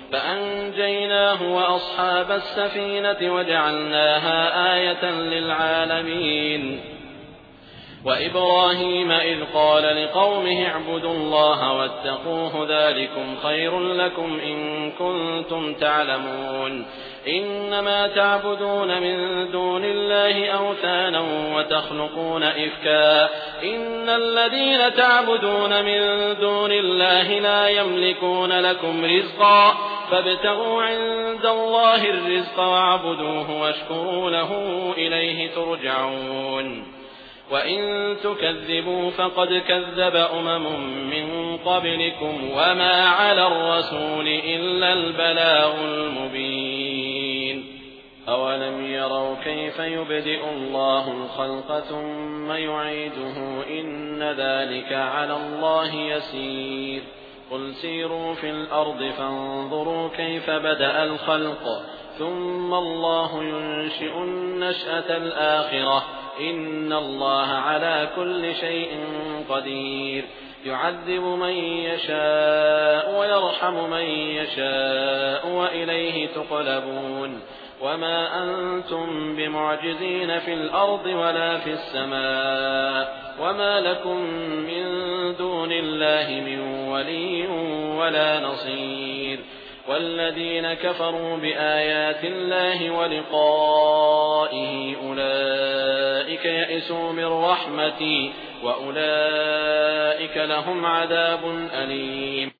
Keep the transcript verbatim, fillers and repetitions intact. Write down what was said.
فأنجيناه وأصحاب السفينة وجعلناها آية للعالمين. وإبراهيم إذ قال لقومه اعبدوا الله واتقوه ذلكم خير لكم إن كنتم تعلمون. إنما تعبدون من دون الله أوثانا وتخلقون إفكا إن الذين تعبدون من دون الله لا يملكون لكم رزقا فابتغوا عند الله الرزق واعبدوه واشكروا له إليه ترجعون. وإن تكذبوا فقد كذب أمم من قبلكم وما على الرسول إلا البلاغ المبين. أولم يروا كيف يبدئ الله الخلق ثم يعيده إن ذلك على الله يسير. قل سيروا في الأرض فانظروا كيف بدأ الخلق ثم الله ينشئ النشأة الآخرة إن الله على كل شيء قدير. يعذب من يشاء ويرحم من يشاء وإليه تقلبون. وما أنتم بمعجزين في الأرض ولا في السماء وما لكم من دون الله من ولي ولا نصير. والذين كفروا بآيات الله ولقائه أولئك يئسوا من رحمتي وأولئك لهم عذاب أليم.